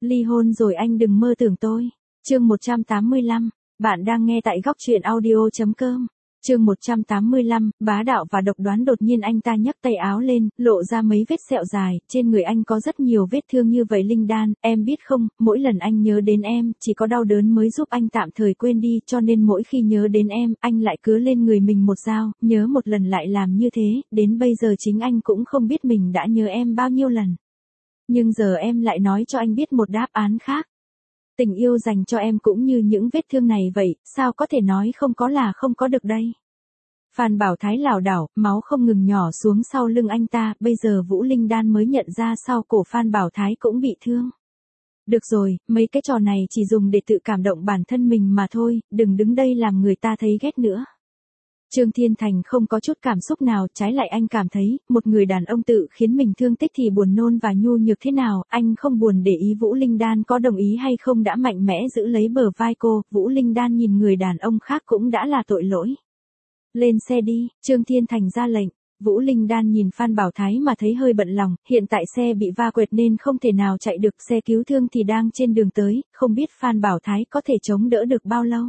Ly hôn rồi anh đừng mơ tưởng tôi. Chương 185, bạn đang nghe tại góc truyện audio.com. Chương 185, bá đạo và độc đoán. Đột nhiên anh ta nhấc tay áo lên, lộ ra mấy vết sẹo dài, trên người anh có rất nhiều vết thương như vậy. Linh Đan, em biết không, mỗi lần anh nhớ đến em, chỉ có đau đớn mới giúp anh tạm thời quên đi, cho nên mỗi khi nhớ đến em, anh lại cứa lên người mình một dao, nhớ một lần lại làm như thế, đến bây giờ chính anh cũng không biết mình đã nhớ em bao nhiêu lần. Nhưng giờ em lại nói cho anh biết một đáp án khác. Tình yêu dành cho em cũng như những vết thương này vậy, sao có thể nói không có là không có được đây. Phan Bảo Thái lảo đảo, máu không ngừng nhỏ xuống sau lưng anh ta, bây giờ Vũ Linh Đan mới nhận ra sau cổ Phan Bảo Thái cũng bị thương. Được rồi, mấy cái trò này chỉ dùng để tự cảm động bản thân mình mà thôi, đừng đứng đây làm người ta thấy ghét nữa. Trương Thiên Thành không có chút cảm xúc nào, trái lại anh cảm thấy, một người đàn ông tự khiến mình thương tích thì buồn nôn và nhu nhược thế nào, anh không buồn để ý Vũ Linh Đan có đồng ý hay không, đã mạnh mẽ giữ lấy bờ vai cô. Vũ Linh Đan nhìn người đàn ông khác cũng đã là tội lỗi. Lên xe đi, Trương Thiên Thành ra lệnh. Vũ Linh Đan nhìn Phan Bảo Thái mà thấy hơi bận lòng, hiện tại xe bị va quẹt nên không thể nào chạy được, xe cứu thương thì đang trên đường tới, không biết Phan Bảo Thái có thể chống đỡ được bao lâu.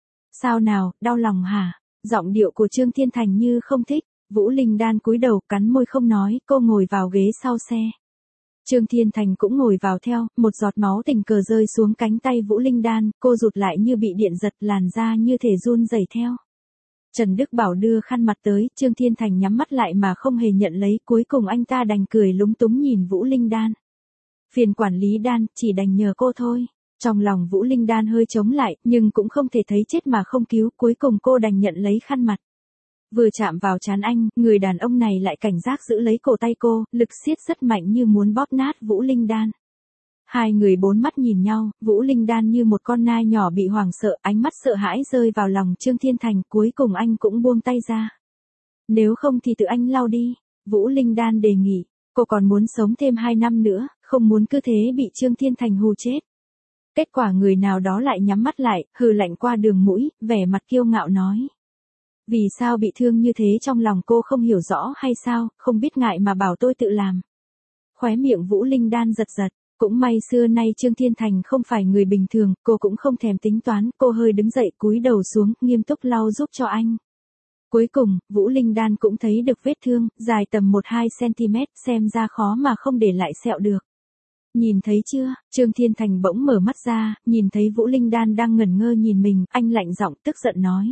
Sao nào, đau lòng hả? Giọng điệu của Trương Thiên Thành như không thích. Vũ Linh Đan cúi đầu cắn môi không nói, cô ngồi vào ghế sau xe. Trương Thiên Thành cũng ngồi vào theo, một giọt máu tình cờ rơi xuống cánh tay Vũ Linh Đan, cô rụt lại như bị điện giật, làn da như thể run rẩy theo. Trần Đức Bảo đưa khăn mặt tới, Trương Thiên Thành nhắm mắt lại mà không hề nhận lấy, cuối cùng anh ta đành cười lúng túng nhìn Vũ Linh Đan. Phiền quản lý Đan, chỉ đành nhờ cô thôi. Trong lòng Vũ Linh Đan hơi chống lại, nhưng cũng không thể thấy chết mà không cứu, cuối cùng cô đành nhận lấy khăn mặt. Vừa chạm vào trán anh, người đàn ông này lại cảnh giác giữ lấy cổ tay cô, lực siết rất mạnh như muốn bóp nát Vũ Linh Đan. Hai người bốn mắt nhìn nhau, Vũ Linh Đan như một con nai nhỏ bị hoảng sợ, ánh mắt sợ hãi rơi vào lòng Trương Thiên Thành, cuối cùng anh cũng buông tay ra. Nếu không thì tự anh lau đi, Vũ Linh Đan đề nghị, cô còn muốn sống thêm 2 năm nữa, không muốn cứ thế bị Trương Thiên Thành hù chết. Kết quả người nào đó lại nhắm mắt lại, hừ lạnh qua đường mũi, vẻ mặt kiêu ngạo nói. Vì sao bị thương như thế, trong lòng cô không hiểu rõ hay sao, không biết ngại mà bảo tôi tự làm. Khóe miệng Vũ Linh Đan giật giật, cũng may xưa nay Trương Thiên Thành không phải người bình thường, cô cũng không thèm tính toán, cô hơi đứng dậy cúi đầu xuống, nghiêm túc lau giúp cho anh. Cuối cùng, Vũ Linh Đan cũng thấy được vết thương, dài tầm 1-2 cm, xem ra khó mà không để lại sẹo được. Nhìn thấy chưa, Trương Thiên Thành bỗng mở mắt ra, nhìn thấy Vũ Linh Đan đang ngẩn ngơ nhìn mình, anh lạnh giọng tức giận nói.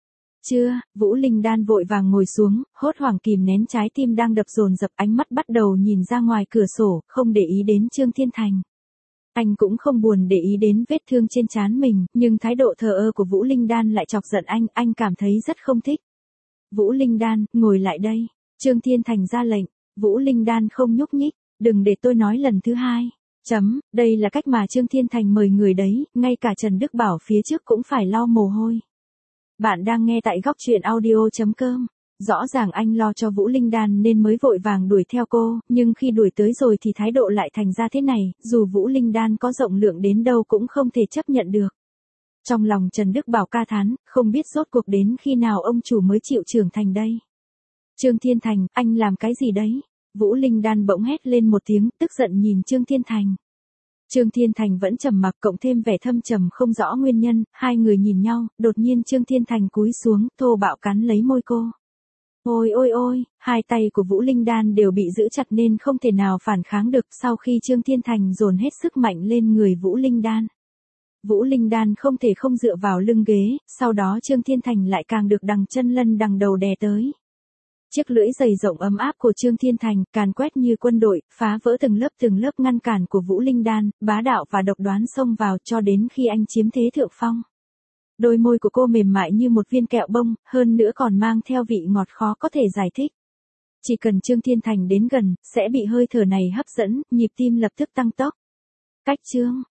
Chưa, Vũ Linh Đan vội vàng ngồi xuống, hốt hoảng kìm nén trái tim đang đập dồn dập, ánh mắt bắt đầu nhìn ra ngoài cửa sổ, không để ý đến Trương Thiên Thành. Anh cũng không buồn để ý đến vết thương trên trán mình, nhưng thái độ thờ ơ của Vũ Linh Đan lại chọc giận anh cảm thấy rất không thích. Vũ Linh Đan, ngồi lại đây. Trương Thiên Thành ra lệnh. Vũ Linh Đan không nhúc nhích. Đừng để tôi nói lần thứ hai. Đây là cách mà Trương Thiên Thành mời người đấy, ngay cả Trần Đức Bảo phía trước cũng phải lau mồ hôi. Bạn đang nghe tại góc truyện audio.com. Rõ ràng anh lo cho Vũ Linh Đan nên mới vội vàng đuổi theo cô, nhưng khi đuổi tới rồi thì thái độ lại thành ra thế này, dù Vũ Linh Đan có rộng lượng đến đâu cũng không thể chấp nhận được. Trong lòng Trần Đức Bảo ca thán, không biết rốt cuộc đến khi nào ông chủ mới chịu trưởng thành đây. Trương Thiên Thành, anh làm cái gì đấy? Vũ Linh Đan bỗng hét lên một tiếng, tức giận nhìn Trương Thiên Thành. Trương Thiên Thành vẫn trầm mặc, cộng thêm vẻ thâm trầm không rõ nguyên nhân, hai người nhìn nhau, đột nhiên Trương Thiên Thành cúi xuống, thô bạo cắn lấy môi cô. Ôi ôi ôi, hai tay của Vũ Linh Đan đều bị giữ chặt nên không thể nào phản kháng được, sau khi Trương Thiên Thành dồn hết sức mạnh lên người Vũ Linh Đan. Vũ Linh Đan không thể không dựa vào lưng ghế, sau đó Trương Thiên Thành lại càng được đằng chân lân đằng đầu đè tới. Chiếc lưỡi dày rộng ấm áp của Trương Thiên Thành, càn quét như quân đội, phá vỡ từng lớp ngăn cản của Vũ Linh Đan, bá đạo và độc đoán xông vào cho đến khi anh chiếm thế thượng phong. Đôi môi của cô mềm mại như một viên kẹo bông, hơn nữa còn mang theo vị ngọt khó có thể giải thích. Chỉ cần Trương Thiên Thành đến gần, sẽ bị hơi thở này hấp dẫn, nhịp tim lập tức tăng tốc. Cách Trương